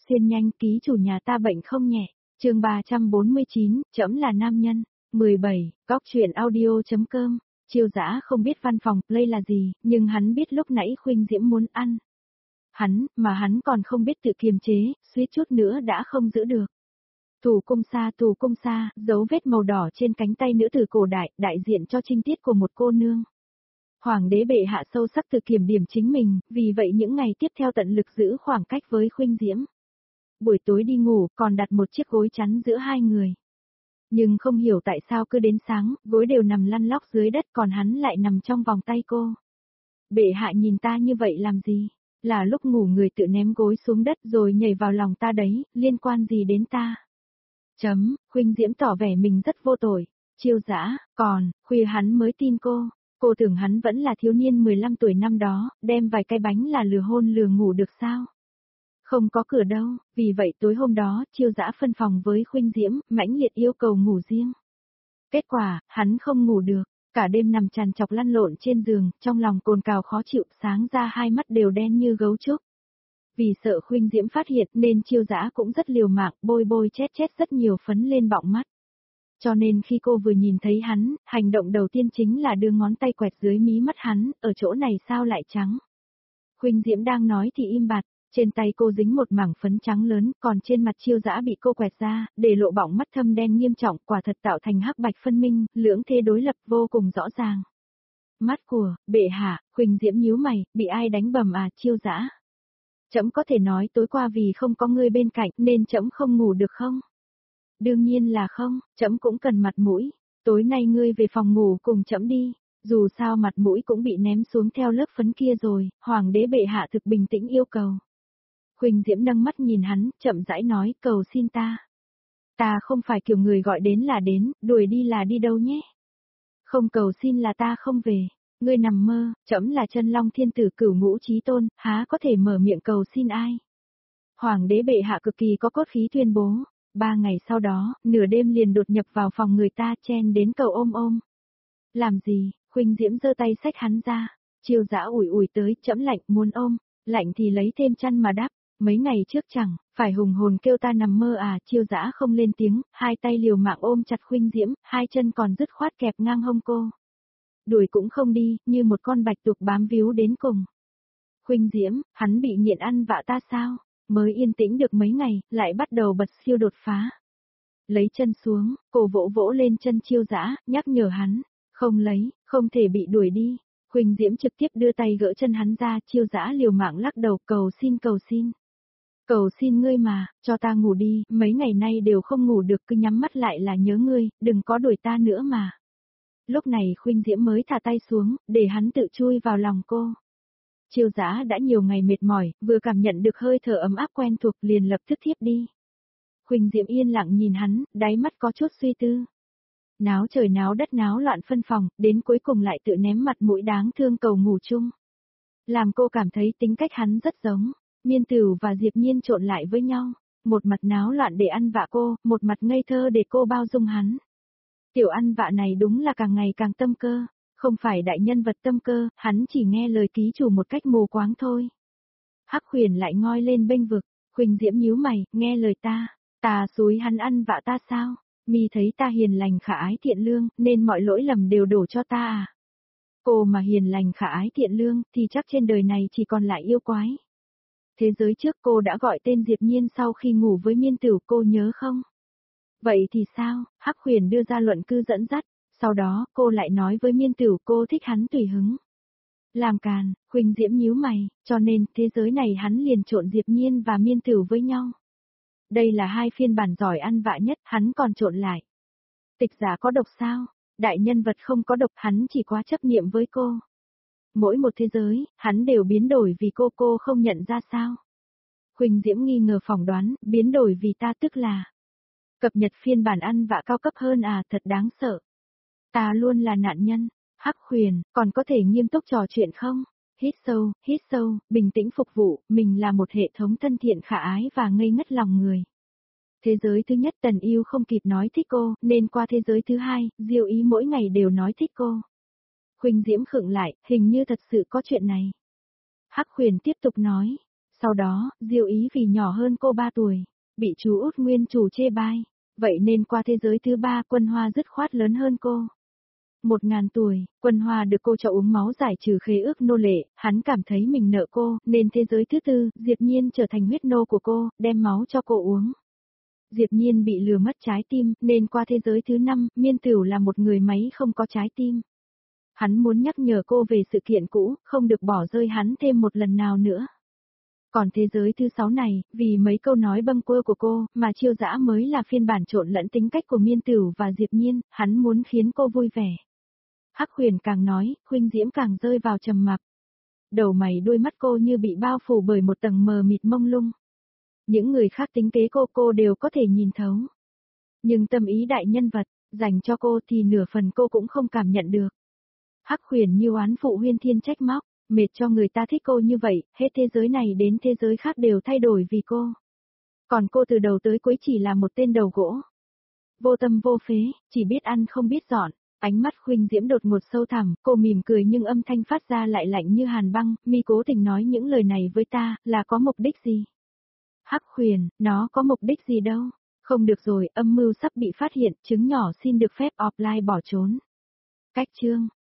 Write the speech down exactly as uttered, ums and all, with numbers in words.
Xuyên nhanh, ký chủ nhà ta bệnh không nhẹ. Chương ba trăm bốn mươi chín, trẫm là nam nhân. mười bảy, góc truyện audio.com. Chiêu Dã không biết văn phòng play là gì, nhưng hắn biết lúc nãy Khuynh Diễm muốn ăn. Hắn, mà hắn còn không biết tự kiềm chế, suýt chút nữa đã không giữ được. Tù cung xa, tù cung xa, dấu vết màu đỏ trên cánh tay nữ tử cổ đại, đại diện cho trinh tiết của một cô nương. Hoàng đế bệ hạ sâu sắc tự kiểm điểm chính mình, vì vậy những ngày tiếp theo tận lực giữ khoảng cách với Khuynh Diễm. Buổi tối đi ngủ, còn đặt một chiếc gối chắn giữa hai người. Nhưng không hiểu tại sao cứ đến sáng, gối đều nằm lăn lóc dưới đất còn hắn lại nằm trong vòng tay cô. Bệ hạ nhìn ta như vậy làm gì? Là lúc ngủ người tự ném gối xuống đất rồi nhảy vào lòng ta đấy, liên quan gì đến ta? Chấm, Khuynh Diễm tỏ vẻ mình rất vô tội. Chiêu Dã, còn, khuya hắn mới tin cô. Cô tưởng hắn vẫn là thiếu niên mười lăm tuổi năm đó, đem vài cái bánh là lừa hôn lừa ngủ được sao? Không có cửa đâu, vì vậy tối hôm đó, Chiêu Dã phân phòng với Khuynh Diễm, mãnh liệt yêu cầu ngủ riêng. Kết quả, hắn không ngủ được, cả đêm nằm trằn trọc lăn lộn trên giường, trong lòng cồn cào khó chịu, sáng ra hai mắt đều đen như gấu trúc. Vì sợ Khuynh Diễm phát hiện nên Chiêu Dã cũng rất liều mạng, bôi bôi chét chét rất nhiều phấn lên bọng mắt. Cho nên khi cô vừa nhìn thấy hắn, hành động đầu tiên chính là đưa ngón tay quẹt dưới mí mắt hắn, ở chỗ này sao lại trắng. Khuynh Diễm đang nói thì im bặt, trên tay cô dính một mảng phấn trắng lớn, còn trên mặt Chiêu Dã bị cô quẹt ra, để lộ bọng mắt thâm đen nghiêm trọng, quả thật tạo thành hắc bạch phân minh, lưỡng thế đối lập vô cùng rõ ràng. Mắt của, bệ hạ, Khuynh Diễm nhíu mày, bị ai đánh bầm à, Chiêu Dã? Trẫm có thể nói tối qua vì không có ngươi bên cạnh nên trẫm không ngủ được không? Đương nhiên là không, trẫm cũng cần mặt mũi. Tối nay ngươi về phòng ngủ cùng trẫm đi. Dù sao mặt mũi cũng bị ném xuống theo lớp phấn kia rồi, hoàng đế bệ hạ thực bình tĩnh yêu cầu. Khuynh Diễm nâng mắt nhìn hắn, chậm rãi nói, cầu xin ta. Ta không phải kiểu người gọi đến là đến, đuổi đi là đi đâu nhé. Không cầu xin là ta không về. Ngươi nằm mơ, trẫm là chân long thiên tử cửu ngũ chí tôn, há có thể mở miệng cầu xin ai. Hoàng đế bệ hạ cực kỳ có cốt khí tuyên bố. Ba ngày sau đó, nửa đêm liền đột nhập vào phòng người ta chen đến cầu ôm ôm. Làm gì? Khuynh Diễm giơ tay xách hắn ra. Chiêu Dã ủi ủi tới, trẫm lạnh, muốn ôm. Lạnh thì lấy thêm chăn mà đắp. Mấy ngày trước chẳng, phải hùng hồn kêu ta nằm mơ à. Chiêu Dã không lên tiếng, hai tay liều mạng ôm chặt Khuynh Diễm, hai chân còn dứt khoát kẹp ngang hông cô. Đuổi cũng không đi, như một con bạch tuộc bám víu đến cùng. Khuynh Diễm, hắn bị nghiện ăn vạ ta sao? Mới yên tĩnh được mấy ngày, lại bắt đầu bật siêu đột phá. Lấy chân xuống, cô vỗ vỗ lên chân Chiêu Dã, nhắc nhở hắn, không lấy, không thể bị đuổi đi. Khuynh Diễm trực tiếp đưa tay gỡ chân hắn ra, Chiêu Dã liều mạng lắc đầu, cầu xin cầu xin. Cầu xin ngươi mà, cho ta ngủ đi, mấy ngày nay đều không ngủ được, cứ nhắm mắt lại là nhớ ngươi, đừng có đuổi ta nữa mà. Lúc này Khuynh Diễm mới thả tay xuống, để hắn tự chui vào lòng cô. Chiêu Dã đã nhiều ngày mệt mỏi, vừa cảm nhận được hơi thở ấm áp quen thuộc liền lập tức thiếp đi. Khuynh Diễm yên lặng nhìn hắn, đáy mắt có chút suy tư. Náo trời náo đất náo loạn phân phòng, đến cuối cùng lại tự ném mặt mũi đáng thương cầu ngủ chung. Làm cô cảm thấy tính cách hắn rất giống, Miên Tửu và Diệp Nhiên trộn lại với nhau, một mặt náo loạn để ăn vạ cô, một mặt ngây thơ để cô bao dung hắn. Tiểu ăn vạ này đúng là càng ngày càng tâm cơ. Không phải đại nhân vật tâm cơ, hắn chỉ nghe lời ký chủ một cách mù quáng thôi. Hắc Huyền lại ngoi lên bênh vực, Khuynh Diễm nhíu mày, nghe lời ta, ta xúi hắn ăn vạ ta sao? Mi thấy ta hiền lành khả ái thiện lương, nên mọi lỗi lầm đều đổ cho ta à? Cô mà hiền lành khả ái thiện lương, thì chắc trên đời này chỉ còn lại yêu quái. Thế giới trước cô đã gọi tên Diệp Nhiên sau khi ngủ với Miên Tửu, cô nhớ không? Vậy thì sao? Hắc Huyền đưa ra luận cư dẫn dắt. Sau đó, cô lại nói với Miên Tửu cô thích hắn tùy hứng. Làm càn, Khuynh Diễm nhíu mày, cho nên thế giới này hắn liền trộn Diệp Nhiên và Miên Tửu với nhau. Đây là hai phiên bản giỏi ăn vạ nhất, hắn còn trộn lại. Tịch giả có độc sao? Đại nhân vật không có độc, hắn chỉ quá chấp niệm với cô. Mỗi một thế giới, hắn đều biến đổi vì cô cô không nhận ra sao? Khuynh Diễm nghi ngờ phỏng đoán, biến đổi vì ta tức là cập nhật phiên bản ăn vạ cao cấp hơn à, thật đáng sợ. Ta luôn là nạn nhân. Hắc Huyền, còn có thể nghiêm túc trò chuyện không? Hít sâu, hít sâu, bình tĩnh phục vụ, mình là một hệ thống thân thiện khả ái và ngây ngất lòng người. Thế giới thứ nhất Tần Yêu không kịp nói thích cô, nên qua thế giới thứ hai, Diêu Ý mỗi ngày đều nói thích cô. Khuynh Diễm khựng lại, hình như thật sự có chuyện này. Hắc Huyền tiếp tục nói, Sau đó, Diêu Ý vì nhỏ hơn cô ba tuổi, bị chú út nguyên chủ chê bai, vậy nên qua thế giới thứ ba Quân Hoa dứt khoát lớn hơn cô. Một ngàn tuổi, Quân Hoa được cô cho uống máu giải trừ khế ước nô lệ, hắn cảm thấy mình nợ cô, nên thế giới thứ tư, Diệp Nhiên trở thành huyết nô của cô, đem máu cho cô uống. Diệp Nhiên bị lừa mất trái tim, nên qua thế giới thứ năm, Miên Tửu là một người máy không có trái tim. Hắn muốn nhắc nhở cô về sự kiện cũ, không được bỏ rơi hắn thêm một lần nào nữa. Còn thế giới thứ sáu này, vì mấy câu nói bâng quơ của cô, mà Chiêu Dã mới là phiên bản trộn lẫn tính cách của Miên Tửu và Diệp Nhiên, hắn muốn khiến cô vui vẻ. Hắc Huyền càng nói, Khuynh Diễm càng rơi vào trầm mặc. Đầu mày đuôi mắt cô như bị bao phủ bởi một tầng mờ mịt mông lung. Những người khác tính kế cô cô đều có thể nhìn thấu. Nhưng tâm ý đại nhân vật, dành cho cô thì nửa phần cô cũng không cảm nhận được. Hắc Huyền như oán phụ Huyên Thiên trách móc, mệt cho người ta thích cô như vậy, hết thế giới này đến thế giới khác đều thay đổi vì cô. Còn cô từ đầu tới cuối chỉ là một tên đầu gỗ. Vô tâm vô phế, chỉ biết ăn không biết dọn. Ánh mắt Khuynh Diễm đột ngột sâu thẳm, cô mỉm cười nhưng âm thanh phát ra lại lạnh như hàn băng, mi cố tình nói những lời này với ta, là có mục đích gì? Hắc Huyền, nó có mục đích gì đâu? Không được rồi, âm mưu sắp bị phát hiện, trứng nhỏ xin được phép offline bỏ trốn. Cách chương